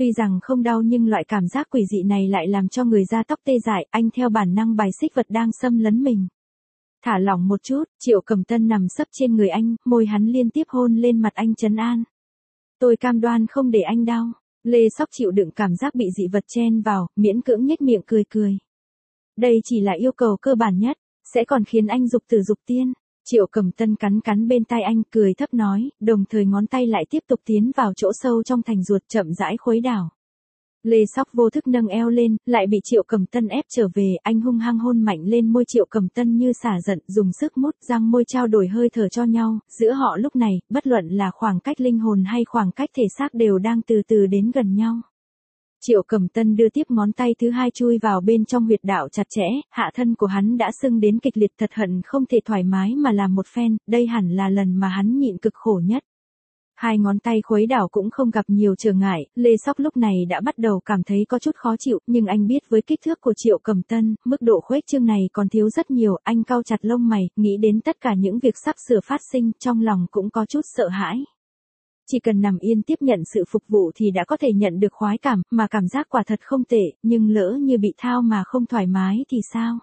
Tuy rằng không đau nhưng loại cảm giác quỷ dị này lại làm cho người da tóc tê dại, anh theo bản năng bài xích vật đang xâm lấn mình. Thả lỏng một chút, Triệu Cầm Tân nằm sấp trên người anh, môi hắn liên tiếp hôn lên mặt anh trấn an. Tôi cam đoan không để anh đau. Lê Sóc chịu đựng cảm giác bị dị vật chen vào, miễn cưỡng nhếch miệng cười cười. Đây chỉ là yêu cầu cơ bản nhất, sẽ còn khiến anh dục tử dục tiên. Triệu Cầm Tân cắn cắn bên tai anh, cười thấp nói, đồng thời ngón tay lại tiếp tục tiến vào chỗ sâu trong thành ruột chậm rãi khuấy đảo. Lê Sóc vô thức nâng eo lên, lại bị Triệu Cầm Tân ép trở về, anh hung hăng hôn mạnh lên môi Triệu Cầm Tân như xả giận, dùng sức mút răng môi trao đổi hơi thở cho nhau, giữa họ lúc này, bất luận là khoảng cách linh hồn hay khoảng cách thể xác đều đang từ từ đến gần nhau. Triệu Cầm Tân đưa tiếp ngón tay thứ hai chui vào bên trong huyệt đạo chặt chẽ, hạ thân của hắn đã sưng đến kịch liệt, thật hận không thể thoải mái mà làm một phen, đây hẳn là lần mà hắn nhịn cực khổ nhất. Hai ngón tay khuấy đảo cũng không gặp nhiều trở ngại, Lê Sóc lúc này đã bắt đầu cảm thấy có chút khó chịu, nhưng anh biết với kích thước của Triệu Cầm Tân, mức độ khuếch trương này còn thiếu rất nhiều, anh cau chặt lông mày, nghĩ đến tất cả những việc sắp sửa phát sinh, trong lòng cũng có chút sợ hãi. Chỉ cần nằm yên tiếp nhận sự phục vụ thì đã có thể nhận được khoái cảm, mà cảm giác quả thật không tệ, nhưng lỡ như bị thao mà không thoải mái thì sao?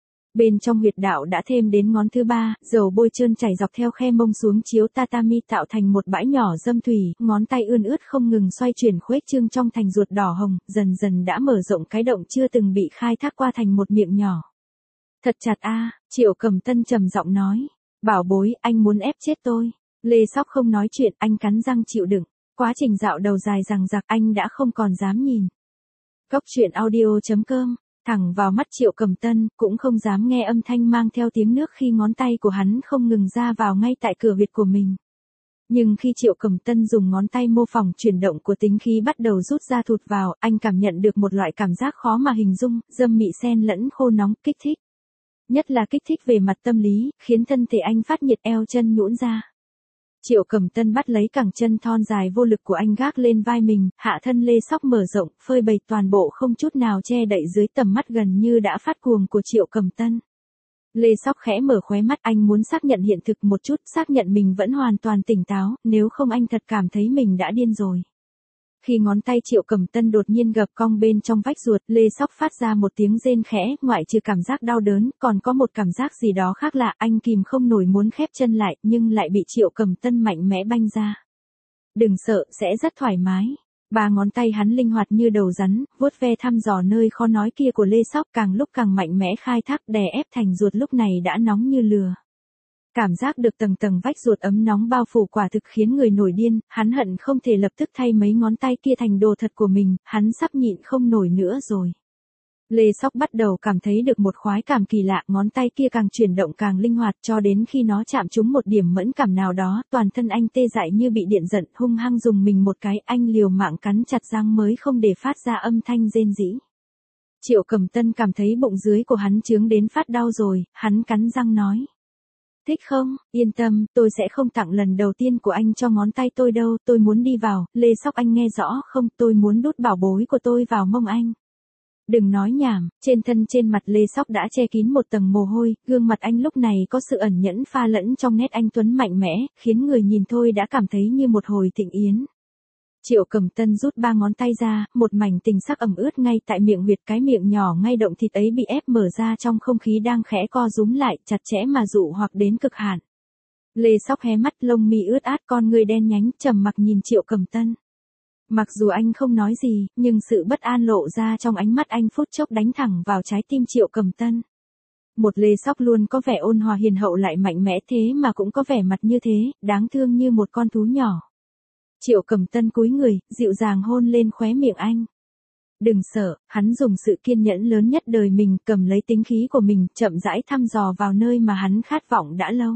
Bên trong huyệt đạo đã thêm đến ngón thứ ba, dầu bôi trơn chảy dọc theo khe mông xuống chiếu tatami tạo thành một bãi nhỏ dâm thủy, ngón tay ươn ướt không ngừng xoay chuyển khuếch trương trong thành ruột đỏ hồng, dần dần đã mở rộng cái động chưa từng bị khai thác qua thành một miệng nhỏ. Thật chặt a, Triệu Cầm Tân trầm giọng nói. Bảo bối, anh muốn ép chết tôi. Lê Sóc không nói chuyện, anh cắn răng chịu đựng. Quá trình dạo đầu dài dằng dặc anh đã không còn dám nhìn. Cốc truyện audio.com thẳng vào mắt Triệu Cầm Tân, cũng không dám nghe âm thanh mang theo tiếng nước khi ngón tay của hắn không ngừng ra vào ngay tại cửa huyệt của mình. Nhưng khi Triệu Cầm Tân dùng ngón tay mô phỏng chuyển động của tính khí bắt đầu rút ra thụt vào, anh cảm nhận được một loại cảm giác khó mà hình dung, dâm mị xen lẫn khô nóng, kích thích. Nhất là kích thích về mặt tâm lý, khiến thân thể anh phát nhiệt, eo chân nhũn ra. Triệu Cầm Tân bắt lấy cẳng chân thon dài vô lực của anh gác lên vai mình, hạ thân Lê Sóc mở rộng, phơi bày toàn bộ không chút nào che đậy dưới tầm mắt gần như đã phát cuồng của Triệu Cầm Tân. Lê Sóc khẽ mở khóe mắt, anh muốn xác nhận hiện thực một chút, xác nhận mình vẫn hoàn toàn tỉnh táo, nếu không anh thật cảm thấy mình đã điên rồi. Khi ngón tay Triệu Cầm Tân đột nhiên gập cong bên trong vách ruột, Lê Sóc phát ra một tiếng rên khẽ, ngoại trừ cảm giác đau đớn, còn có một cảm giác gì đó khác lạ, anh kìm không nổi muốn khép chân lại, nhưng lại bị Triệu Cầm Tân mạnh mẽ banh ra. Đừng sợ, sẽ rất thoải mái. Ba ngón tay hắn linh hoạt như đầu rắn, vuốt ve thăm dò nơi khó nói kia của Lê Sóc, càng lúc càng mạnh mẽ khai thác, đè ép thành ruột lúc này đã nóng như lửa. Cảm giác được tầng tầng vách ruột ấm nóng bao phủ quả thực khiến người nổi điên, hắn hận không thể lập tức thay mấy ngón tay kia thành đồ thật của mình, hắn sắp nhịn không nổi nữa rồi. Lê Sóc bắt đầu cảm thấy được một khoái cảm kỳ lạ, ngón tay kia càng chuyển động càng linh hoạt cho đến khi nó chạm trúng một điểm mẫn cảm nào đó, toàn thân anh tê dại như bị điện giật, hung hăng dùng mình một cái, anh liều mạng cắn chặt răng mới không để phát ra âm thanh rên rỉ. Triệu Cầm Tân cảm thấy bụng dưới của hắn chướng đến phát đau rồi, hắn cắn răng nói. Thích không, yên tâm, tôi sẽ không tặng lần đầu tiên của anh cho ngón tay tôi đâu, tôi muốn đi vào, Lê Sóc anh nghe rõ không, tôi muốn đút bảo bối của tôi vào mông anh. Đừng nói nhảm, trên mặt Lê Sóc đã che kín một tầng mồ hôi, gương mặt anh lúc này có sự ẩn nhẫn pha lẫn trong nét anh tuấn mạnh mẽ, khiến người nhìn thôi đã cảm thấy như một hồi thịnh yến. Triệu Cầm Tân rút ba ngón tay ra, một mảnh tình sắc ẩm ướt ngay tại miệng huyệt, cái miệng nhỏ ngay động thịt ấy bị ép mở ra trong không khí đang khẽ co rúm lại, chặt chẽ mà dụ hoặc đến cực hạn. Lê Sóc hé mắt, lông mi ướt át, con người đen nhánh, trầm mặc nhìn Triệu Cầm Tân. Mặc dù anh không nói gì, nhưng sự bất an lộ ra trong ánh mắt anh phút chốc đánh thẳng vào trái tim Triệu Cầm Tân. Một Lê Sóc luôn có vẻ ôn hòa hiền hậu lại mạnh mẽ thế mà cũng có vẻ mặt như thế, đáng thương như một con thú nhỏ. Triệu Cầm Tân cúi người, dịu dàng hôn lên khóe miệng anh. Đừng sợ, hắn dùng sự kiên nhẫn lớn nhất đời mình, cầm lấy tính khí của mình, chậm rãi thăm dò vào nơi mà hắn khát vọng đã lâu.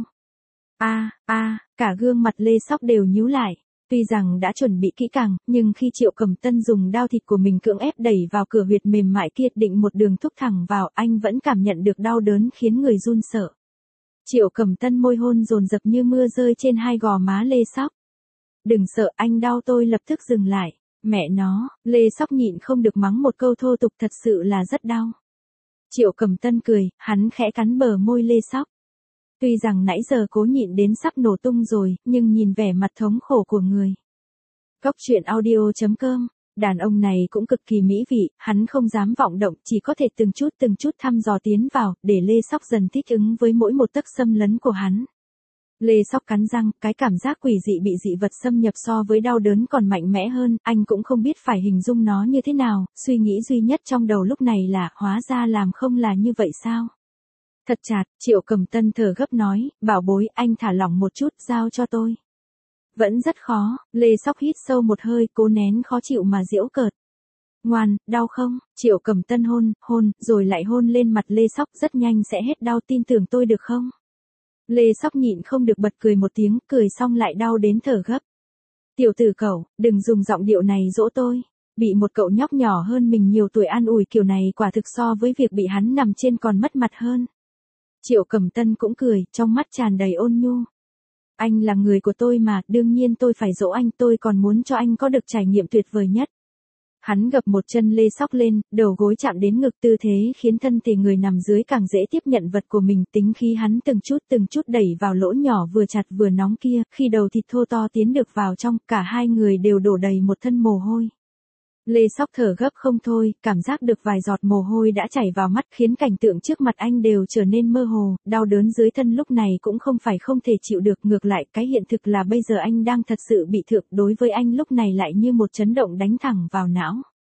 Cả gương mặt Lê Sóc đều nhíu lại. Tuy rằng đã chuẩn bị kỹ càng, nhưng khi Triệu Cầm Tân dùng đao thịt của mình cưỡng ép đẩy vào cửa huyệt mềm mại kia, định một đường thúc thẳng vào, anh vẫn cảm nhận được đau đớn khiến người run sợ. Triệu Cầm Tân môi hôn dồn dập như mưa rơi trên hai gò má Lê Sóc. Đừng sợ, anh đau, tôi lập tức dừng lại. Mẹ nó, Lê Sóc nhịn không được mắng một câu thô tục, thật sự là rất đau. Triệu Cầm Tân cười, hắn khẽ cắn bờ môi Lê Sóc. Tuy rằng nãy giờ cố nhịn đến sắp nổ tung rồi, nhưng nhìn vẻ mặt thống khổ của người. Cốc truyện audio.com Đàn ông này cũng cực kỳ mỹ vị, hắn không dám vọng động, chỉ có thể từng chút thăm dò tiến vào, để Lê Sóc dần thích ứng với mỗi một tấc xâm lấn của hắn. Lê Sóc cắn răng, cái cảm giác quỷ dị bị dị vật xâm nhập so với đau đớn còn mạnh mẽ hơn, anh cũng không biết phải hình dung nó như thế nào, suy nghĩ duy nhất trong đầu lúc này là, hóa ra làm không là như vậy sao? Thật chặt, Triệu Cầm Tân thở gấp nói, bảo bối, anh thả lỏng một chút, giao cho tôi. Vẫn rất khó, Lê Sóc hít sâu một hơi, cố nén khó chịu mà giễu cợt. Ngoan, đau không? Triệu Cầm Tân hôn, rồi lại hôn lên mặt Lê Sóc, rất nhanh sẽ hết đau, tin tưởng tôi được không? Lê Sóc nhịn không được bật cười một tiếng, cười xong lại đau đến thở gấp. Tiểu tử cẩu, đừng dùng giọng điệu này dỗ tôi. Bị một cậu nhóc nhỏ hơn mình nhiều tuổi an ủi kiểu này quả thực so với việc bị hắn nằm trên còn mất mặt hơn. Triệu Cầm Tân cũng cười, trong mắt tràn đầy ôn nhu. Anh là người của tôi mà, đương nhiên tôi phải dỗ anh, tôi còn muốn cho anh có được trải nghiệm tuyệt vời nhất. Hắn gập một chân Lê Sóc lên, đầu gối chạm đến ngực, tư thế khiến thân thể người nằm dưới càng dễ tiếp nhận vật của mình, tính khí hắn từng chút đẩy vào lỗ nhỏ vừa chặt vừa nóng kia, khi đầu thịt thô to tiến được vào trong, cả hai người đều đổ đầy một thân mồ hôi. Lê Sóc thở gấp không thôi, cảm giác được vài giọt mồ hôi đã chảy vào mắt khiến cảnh tượng trước mặt anh đều trở nên mơ hồ, đau đớn dưới thân lúc này cũng không phải không thể chịu được, ngược lại cái hiện thực là bây giờ anh đang thật sự bị thượng, đối với anh lúc này lại như một chấn động đánh thẳng vào não.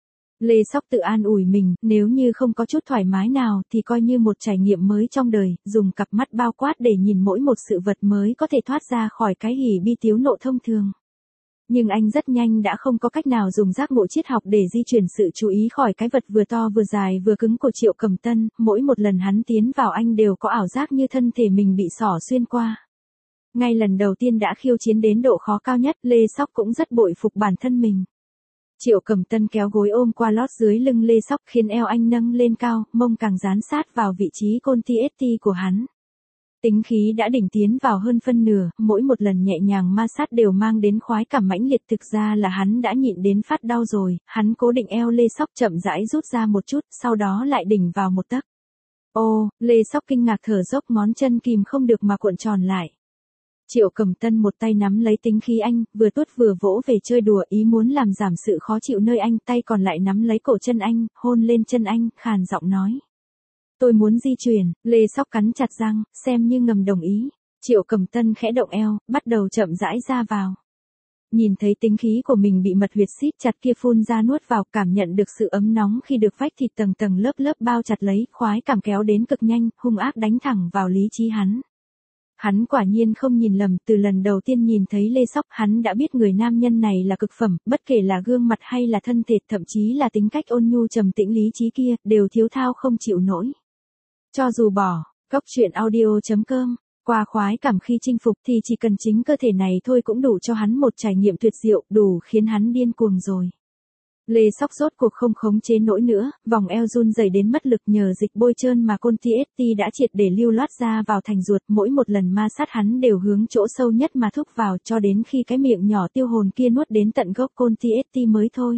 Lê Sóc tự an ủi mình, nếu như không có chút thoải mái nào thì coi như một trải nghiệm mới trong đời, dùng cặp mắt bao quát để nhìn mỗi một sự vật mới có thể thoát ra khỏi cái hỉ bi tiếu nộ thông thường. Nhưng anh rất nhanh đã không có cách nào dùng giác ngộ triết học để di chuyển sự chú ý khỏi cái vật vừa to vừa dài vừa cứng của Triệu Cầm Tân, mỗi một lần hắn tiến vào anh đều có ảo giác như thân thể mình bị xỏ xuyên qua. Ngay lần đầu tiên đã khiêu chiến đến độ khó cao nhất, Lê Sóc cũng rất bội phục bản thân mình. Triệu Cầm Tân kéo gối ôm qua lót dưới lưng Lê Sóc khiến eo anh nâng lên cao, mông càng dán sát vào vị trí côn TST của hắn. Tính khí đã đỉnh tiến vào hơn phân nửa, mỗi một lần nhẹ nhàng ma sát đều mang đến khoái cảm mãnh liệt, thực ra là hắn đã nhịn đến phát đau rồi, hắn cố định eo Lê Sóc chậm rãi rút ra một chút, sau đó lại đỉnh vào một tấc. Ô, Lê Sóc kinh ngạc thở dốc, ngón chân kìm không được mà cuộn tròn lại. Triệu Cầm Tân một tay nắm lấy tính khí anh, vừa tuốt vừa vỗ về chơi đùa, ý muốn làm giảm sự khó chịu nơi anh, tay còn lại nắm lấy cổ chân anh, hôn lên chân anh, khàn giọng nói. Tôi muốn di chuyển, Lê Sóc cắn chặt răng, xem như ngầm đồng ý. Triệu Cầm Tân khẽ động eo, bắt đầu chậm rãi ra vào. Nhìn thấy tính khí của mình bị mật huyệt siết chặt kia phun ra nuốt vào, cảm nhận được sự ấm nóng khi được vách thịt tầng tầng lớp lớp bao chặt lấy, khoái cảm kéo đến cực nhanh, hung ác đánh thẳng vào lý trí hắn. Hắn quả nhiên không nhìn lầm, từ lần đầu tiên nhìn thấy Lê Sóc hắn đã biết người nam nhân này là cực phẩm, bất kể là gương mặt hay là thân thể, thậm chí là tính cách ôn nhu trầm tĩnh lý trí kia, đều thiếu thao không chịu nổi. Cho dù bỏ, Cốc Truyện Audio.com, qua khoái cảm khi chinh phục thì chỉ cần chính cơ thể này thôi cũng đủ cho hắn một trải nghiệm tuyệt diệu, đủ khiến hắn điên cuồng rồi. Lê Sóc rốt cuộc không khống chế nổi nữa, vòng eo run rẩy đến mất lực nhờ dịch bôi trơn mà côn TST đã triệt để lưu loát ra vào thành ruột, mỗi một lần ma sát hắn đều hướng chỗ sâu nhất mà thúc vào cho đến khi cái miệng nhỏ tiêu hồn kia nuốt đến tận gốc côn TST mới thôi.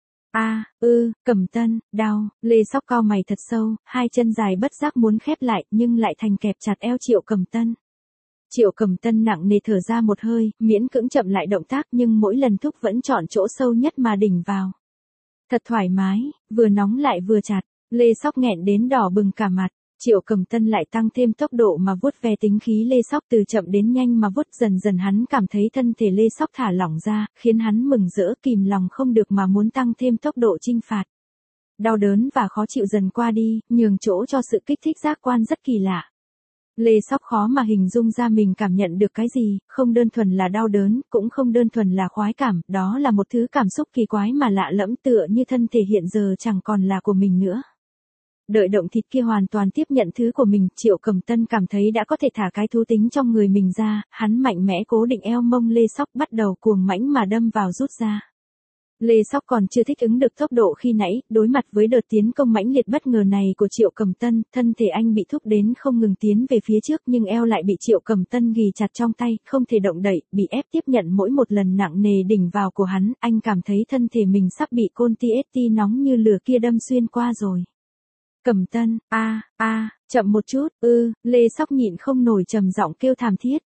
Cầm Tân, đau, Lê Sóc cau mày thật sâu, hai chân dài bất giác muốn khép lại nhưng lại thành kẹp chặt eo Triệu Cầm Tân. Triệu Cầm Tân nặng nề thở ra một hơi, miễn cưỡng chậm lại động tác nhưng mỗi lần thúc vẫn chọn chỗ sâu nhất mà đỉnh vào. Thật thoải mái, vừa nóng lại vừa chặt, Lê Sóc nghẹn đến đỏ bừng cả mặt. Triệu Cầm Tân lại tăng thêm tốc độ mà vuốt ve tính khí Lê Sóc, từ chậm đến nhanh mà vuốt dần dần, hắn cảm thấy thân thể Lê Sóc thả lỏng ra, khiến hắn mừng rỡ kìm lòng không được mà muốn tăng thêm tốc độ chinh phạt. Đau đớn và khó chịu dần qua đi, nhường chỗ cho sự kích thích giác quan rất kỳ lạ. Lê Sóc khó mà hình dung ra mình cảm nhận được cái gì, không đơn thuần là đau đớn, cũng không đơn thuần là khoái cảm, đó là một thứ cảm xúc kỳ quái mà lạ lẫm, tựa như thân thể hiện giờ chẳng còn là của mình nữa. Đợi động thịt kia hoàn toàn tiếp nhận thứ của mình, Triệu Cầm Tân cảm thấy đã có thể thả cái thú tính trong người mình ra, hắn mạnh mẽ cố định eo mông Lê Sóc, bắt đầu cuồng mãnh mà đâm vào rút ra. Lê Sóc còn chưa thích ứng được tốc độ khi nãy, đối mặt với đợt tiến công mãnh liệt bất ngờ này của Triệu Cầm Tân, thân thể anh bị thúc đến không ngừng tiến về phía trước nhưng eo lại bị Triệu Cầm Tân ghì chặt trong tay, không thể động đậy, bị ép tiếp nhận mỗi một lần nặng nề đỉnh vào của hắn, anh cảm thấy thân thể mình sắp bị côn TST nóng như lửa kia đâm xuyên qua rồi. Cầm Tân, chậm một chút, Lê Sóc nhịn không nổi trầm giọng kêu thảm thiết.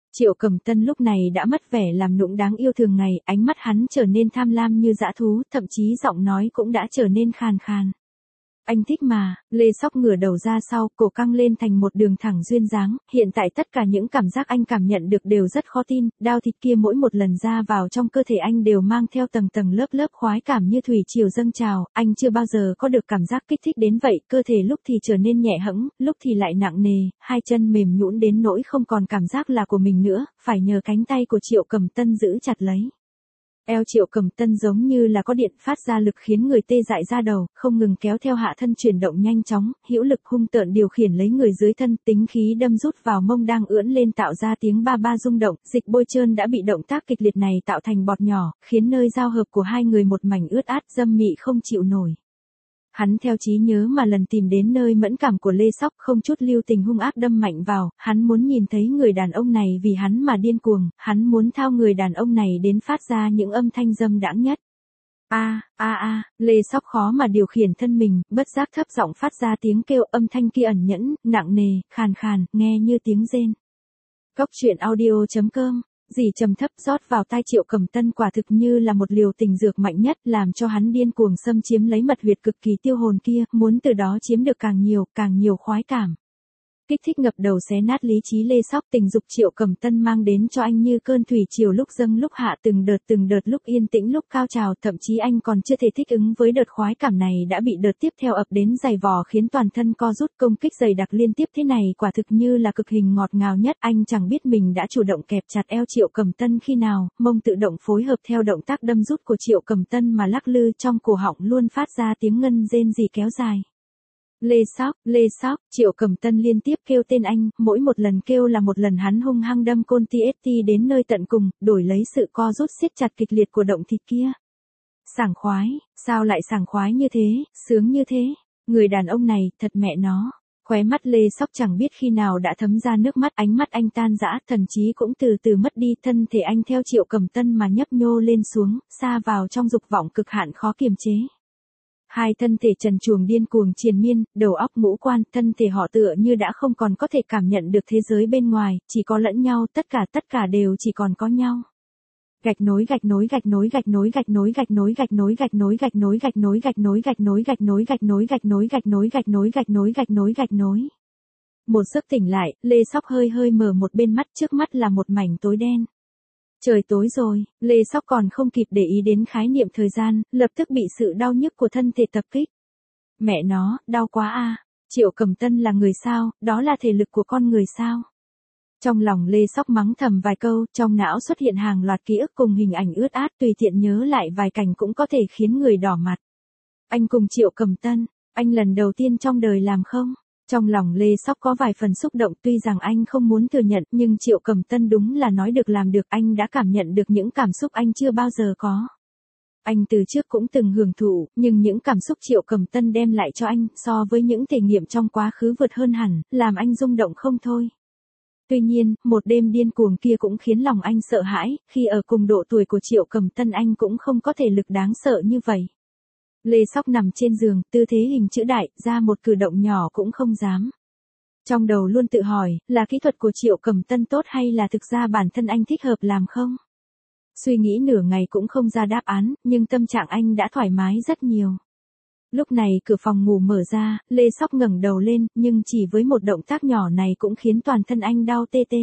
Triệu Cầm Tân lúc này đã mất vẻ làm nũng đáng yêu thường ngày, ánh mắt hắn trở nên tham lam như dã thú, thậm chí giọng nói cũng đã trở nên khàn khàn. Anh thích mà, Lê Sóc ngửa đầu ra sau, cổ căng lên thành một đường thẳng duyên dáng, hiện tại tất cả những cảm giác anh cảm nhận được đều rất khó tin, đao thịt kia mỗi một lần ra vào trong cơ thể anh đều mang theo tầng tầng lớp lớp khoái cảm như thủy triều dâng trào, anh chưa bao giờ có được cảm giác kích thích đến vậy, cơ thể lúc thì trở nên nhẹ hẫng, lúc thì lại nặng nề, hai chân mềm nhũn đến nỗi không còn cảm giác là của mình nữa, phải nhờ cánh tay của Triệu Cầm Tân giữ chặt lấy. Eo Triệu Cầm Tân giống như là có điện phát ra lực khiến người tê dại ra đầu, không ngừng kéo theo hạ thân chuyển động nhanh chóng, hữu lực hung tợn điều khiển lấy người dưới thân, tính khí đâm rút vào mông đang ưỡn lên tạo ra tiếng ba ba rung động, dịch bôi trơn đã bị động tác kịch liệt này tạo thành bọt nhỏ, khiến nơi giao hợp của hai người một mảnh ướt át dâm mị không chịu nổi. Hắn theo trí nhớ mà lần tìm đến nơi mẫn cảm của Lê Sóc, không chút lưu tình hung ác đâm mạnh vào, hắn muốn nhìn thấy người đàn ông này vì hắn mà điên cuồng, hắn muốn thao người đàn ông này đến phát ra những âm thanh dâm đãng nhất. Lê Sóc khó mà điều khiển thân mình, bất giác thấp giọng phát ra tiếng kêu, âm thanh kia ẩn nhẫn, nặng nề, khàn khàn, nghe như tiếng rên. Cốc truyện audio.com Dì trầm thấp rót vào tai Triệu Cầm Tân quả thực như là một liều tình dược mạnh nhất, làm cho hắn điên cuồng xâm chiếm lấy mật huyệt cực kỳ tiêu hồn kia, muốn từ đó chiếm được càng nhiều khoái cảm. Kích thích ngập đầu xé nát lý trí Lê Sóc, tình dục Triệu Cầm Tân mang đến cho anh như cơn thủy triều lúc dâng lúc hạ, từng đợt lúc yên tĩnh lúc cao trào, thậm chí anh còn chưa thể thích ứng với đợt khoái cảm này đã bị đợt tiếp theo ập đến dày vò khiến toàn thân co rút, công kích dày đặc liên tiếp thế này quả thực như là cực hình ngọt ngào nhất, anh chẳng biết mình đã chủ động kẹp chặt eo Triệu Cầm Tân khi nào, mông tự động phối hợp theo động tác đâm rút của Triệu Cầm Tân mà lắc lư, trong cổ họng luôn phát ra tiếng ngân rên rỉ kéo dài. Lê Sóc, Triệu Cầm Tân liên tiếp kêu tên anh, mỗi một lần kêu là một lần hắn hung hăng đâm côn TST đến nơi tận cùng, đổi lấy sự co rút siết chặt kịch liệt của động thịt kia. Sảng khoái, sao lại sảng khoái như thế, sướng như thế, người đàn ông này, thật mẹ nó. Khóe mắt Lê Sóc chẳng biết khi nào đã thấm ra nước mắt, ánh mắt anh tan rã, thần trí cũng từ từ mất đi, thân thể anh theo Triệu Cầm Tân mà nhấp nhô lên xuống, xa vào trong dục vọng cực hạn khó kiềm chế. Hai thân thể trần truồng điên cuồng triền miên, đầu óc ngũ quan, thân thể họ tựa như đã không còn có thể cảm nhận được thế giới bên ngoài, chỉ có lẫn nhau, tất cả đều chỉ còn có nhau. Gạch nối. Một giấc tỉnh lại, Lê Sóc hơi mở một bên mắt, trước mắt là một mảnh tối đen. Trời tối rồi, Lê Sóc còn không kịp để ý đến khái niệm thời gian, lập tức bị sự đau nhức của thân thể tập kích. Mẹ nó, đau quá a. Triệu Cầm Tân là người sao, đó là thể lực của con người sao? Trong lòng Lê Sóc mắng thầm vài câu, trong não xuất hiện hàng loạt ký ức cùng hình ảnh ướt át, tùy tiện nhớ lại vài cảnh cũng có thể khiến người đỏ mặt. Anh cùng Triệu Cầm Tân, anh lần đầu tiên trong đời làm không? Trong lòng Lê Sóc có vài phần xúc động, tuy rằng anh không muốn thừa nhận, nhưng Triệu Cầm Tân đúng là nói được làm được, anh đã cảm nhận được những cảm xúc anh chưa bao giờ có. Anh từ trước cũng từng hưởng thụ, nhưng những cảm xúc Triệu Cầm Tân đem lại cho anh, so với những thể nghiệm trong quá khứ vượt hơn hẳn, làm anh rung động không thôi. Tuy nhiên, một đêm điên cuồng kia cũng khiến lòng anh sợ hãi, khi ở cùng độ tuổi của Triệu Cầm Tân anh cũng không có thể lực đáng sợ như vậy. Lê Sóc nằm trên giường, tư thế hình chữ đại, ra một cử động nhỏ cũng không dám. Trong đầu luôn tự hỏi, là kỹ thuật của Triệu Cầm Tân tốt hay là thực ra bản thân anh thích hợp làm không? Suy nghĩ nửa ngày cũng không ra đáp án, nhưng tâm trạng anh đã thoải mái rất nhiều. Lúc này cửa phòng ngủ mở ra, Lê Sóc ngẩng đầu lên, nhưng chỉ với một động tác nhỏ này cũng khiến toàn thân anh đau tê tê.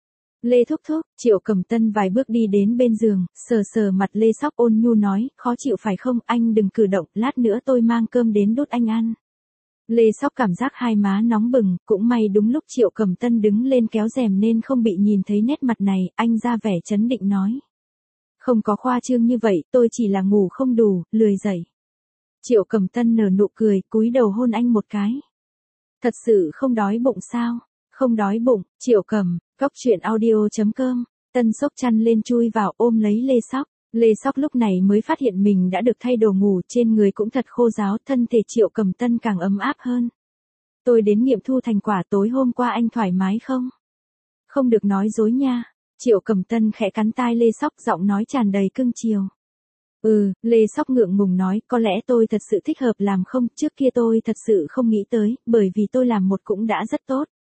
Lê thúc, Triệu Cầm Tân vài bước đi đến bên giường, sờ mặt Lê Sóc ôn nhu nói, khó chịu phải không, anh đừng cử động, lát nữa tôi mang cơm đến đút anh ăn. Lê Sóc cảm giác hai má nóng bừng, cũng may đúng lúc Triệu Cầm Tân đứng lên kéo rèm nên không bị nhìn thấy nét mặt này, anh ra vẻ trấn định nói. Không có khoa trương như vậy, tôi chỉ là ngủ không đủ, lười dậy. Triệu Cầm Tân nở nụ cười, cúi đầu hôn anh một cái. Thật sự không đói bụng sao? Không đói bụng, Triệu Cầm, Cốc truyện audio.com, Tân xốc chăn lên chui vào ôm lấy Lê Sóc. Lê Sóc lúc này mới phát hiện mình đã được thay đồ ngủ, trên người cũng thật khô ráo, thân thể Triệu Cầm Tân càng ấm áp hơn. Tôi đến nghiệm thu thành quả tối hôm qua, anh thoải mái không? Không được nói dối nha. Triệu Cầm Tân khẽ cắn tai Lê Sóc, giọng nói tràn đầy cưng chiều. Lê Sóc ngượng ngùng nói, có lẽ tôi thật sự thích hợp làm không, trước kia tôi thật sự không nghĩ tới, bởi vì tôi làm một cũng đã rất tốt.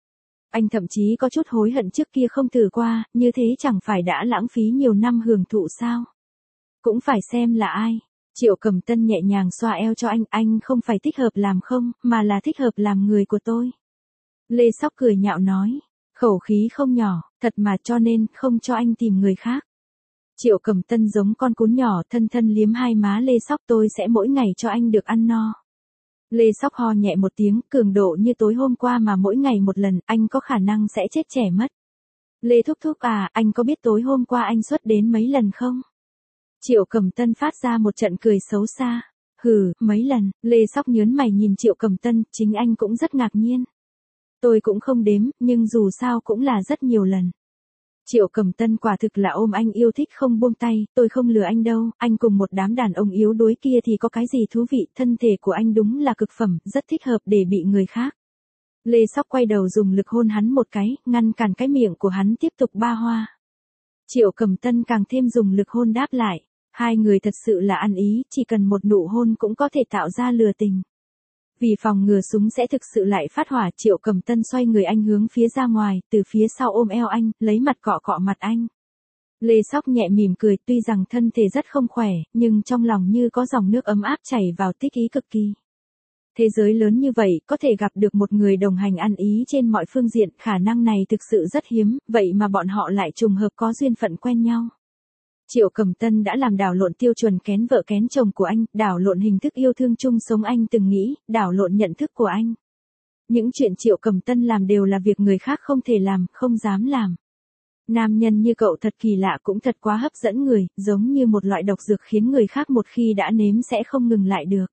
Anh thậm chí có chút hối hận trước kia không thử qua, như thế chẳng phải đã lãng phí nhiều năm hưởng thụ sao? Cũng phải xem là ai. Triệu Cầm Tân nhẹ nhàng xoa eo cho anh không phải thích hợp làm không, mà là thích hợp làm người của tôi. Lê Sóc cười nhạo nói, khẩu khí không nhỏ, thật mà cho nên không cho anh tìm người khác. Triệu Cầm Tân giống con cún nhỏ thân thân liếm hai má Lê Sóc, tôi sẽ mỗi ngày cho anh được ăn no. Lê Sóc ho nhẹ một tiếng, cường độ như tối hôm qua mà mỗi ngày một lần, anh có khả năng sẽ chết trẻ mất. Lê Thúc Thúc à, anh có biết tối hôm qua anh xuất đến mấy lần không? Triệu Cầm Tân phát ra một trận cười xấu xa. Hừ, mấy lần, Lê Sóc nhớn mày nhìn Triệu Cầm Tân, chính anh cũng rất ngạc nhiên. Tôi cũng không đếm, nhưng dù sao cũng là rất nhiều lần. Triệu Cầm Tân quả thực là ôm anh yêu thích không buông tay, tôi không lừa anh đâu, anh cùng một đám đàn ông yếu đuối kia thì có cái gì thú vị, thân thể của anh đúng là cực phẩm, rất thích hợp để bị người khác. Lê Sóc quay đầu dùng lực hôn hắn một cái, ngăn cản cái miệng của hắn tiếp tục ba hoa. Triệu Cầm Tân càng thêm dùng lực hôn đáp lại, hai người thật sự là ăn ý, chỉ cần một nụ hôn cũng có thể tạo ra lừa tình. Vì phòng ngừa súng sẽ thực sự lại phát hỏa, Triệu Cầm Tân xoay người anh hướng phía ra ngoài, từ phía sau ôm eo anh, lấy mặt cọ cọ mặt anh. Lê Sóc nhẹ mỉm cười, tuy rằng thân thể rất không khỏe, nhưng trong lòng như có dòng nước ấm áp chảy vào, thích ý cực kỳ. Thế giới lớn như vậy, có thể gặp được một người đồng hành ăn ý trên mọi phương diện, khả năng này thực sự rất hiếm, vậy mà bọn họ lại trùng hợp có duyên phận quen nhau. Triệu Cầm Tân đã làm đảo lộn tiêu chuẩn kén vợ kén chồng của anh, đảo lộn hình thức yêu thương chung sống anh từng nghĩ, đảo lộn nhận thức của anh. Những chuyện Triệu Cầm Tân làm đều là việc người khác không thể làm, không dám làm. Nam nhân như cậu thật kỳ lạ, cũng thật quá hấp dẫn người, giống như một loại độc dược khiến người khác một khi đã nếm sẽ không ngừng lại được.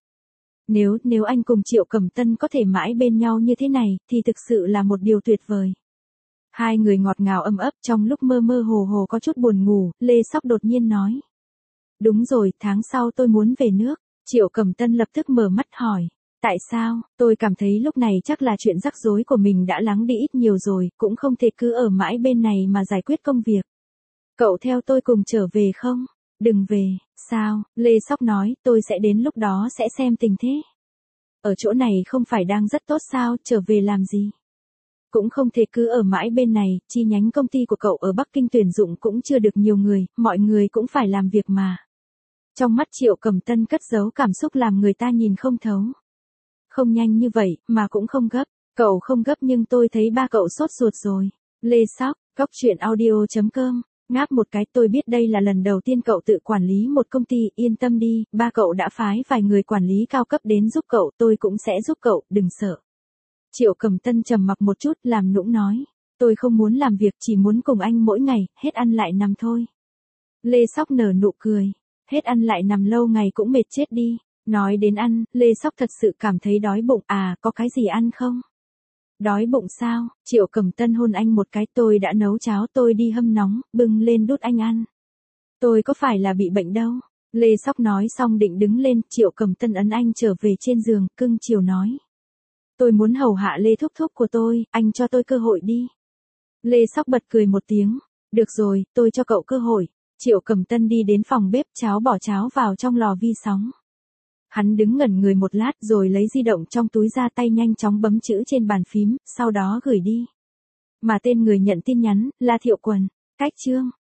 Nếu anh cùng Triệu Cầm Tân có thể mãi bên nhau như thế này, thì thực sự là một điều tuyệt vời. Hai người ngọt ngào ấm ấp, trong lúc mơ mơ hồ hồ có chút buồn ngủ, Lê Sóc đột nhiên nói. Đúng rồi, tháng sau tôi muốn về nước. Triệu Cầm Tân lập tức mở mắt hỏi. Tại sao? Tôi cảm thấy lúc này chắc là chuyện rắc rối của mình đã lắng đi ít nhiều rồi, cũng không thể cứ ở mãi bên này mà giải quyết công việc. Cậu theo tôi cùng trở về không? Đừng về. Sao? Lê Sóc nói, tôi sẽ đến lúc đó sẽ xem tình thế. Ở chỗ này không phải đang rất tốt sao, trở về làm gì? Cũng không thể cứ ở mãi bên này, chi nhánh công ty của cậu ở Bắc Kinh tuyển dụng cũng chưa được nhiều người, mọi người cũng phải làm việc mà. Trong mắt Triệu Cầm Tân cất giấu cảm xúc làm người ta nhìn không thấu. Không nhanh như vậy, mà cũng không gấp. Cậu không gấp nhưng tôi thấy ba cậu sốt ruột rồi. Lê Sóc, goctruyện.audio.com. Ngáp một cái, tôi biết đây là lần đầu tiên cậu tự quản lý một công ty, yên tâm đi, ba cậu đã phái vài người quản lý cao cấp đến giúp cậu, tôi cũng sẽ giúp cậu, đừng sợ. Triệu Cầm Tân trầm mặc một chút, làm nũng nói. Tôi không muốn làm việc, chỉ muốn cùng anh mỗi ngày, hết ăn lại nằm thôi. Lê Sóc nở nụ cười. Hết ăn lại nằm lâu ngày cũng mệt chết đi. Nói đến ăn, Lê Sóc thật sự cảm thấy đói bụng, à, có cái gì ăn không? Đói bụng sao? Triệu Cầm Tân hôn anh một cái, tôi đã nấu cháo, tôi đi hâm nóng, bưng lên đút anh ăn. Tôi có phải là bị bệnh đâu? Lê Sóc nói xong định đứng lên, Triệu Cầm Tân ấn anh trở về trên giường, cưng chiều nói. Tôi muốn hầu hạ Lê Thúc Thúc của tôi, anh cho tôi cơ hội đi. Lê Sóc bật cười một tiếng. Được rồi, tôi cho cậu cơ hội. Triệu Cầm Tân đi đến phòng bếp, bỏ cháo vào trong lò vi sóng. Hắn đứng ngẩn người một lát rồi lấy di động trong túi ra, tay nhanh chóng bấm chữ trên bàn phím, sau đó gửi đi. Mà tên người nhận tin nhắn là Thiệu Quần. Cách chương.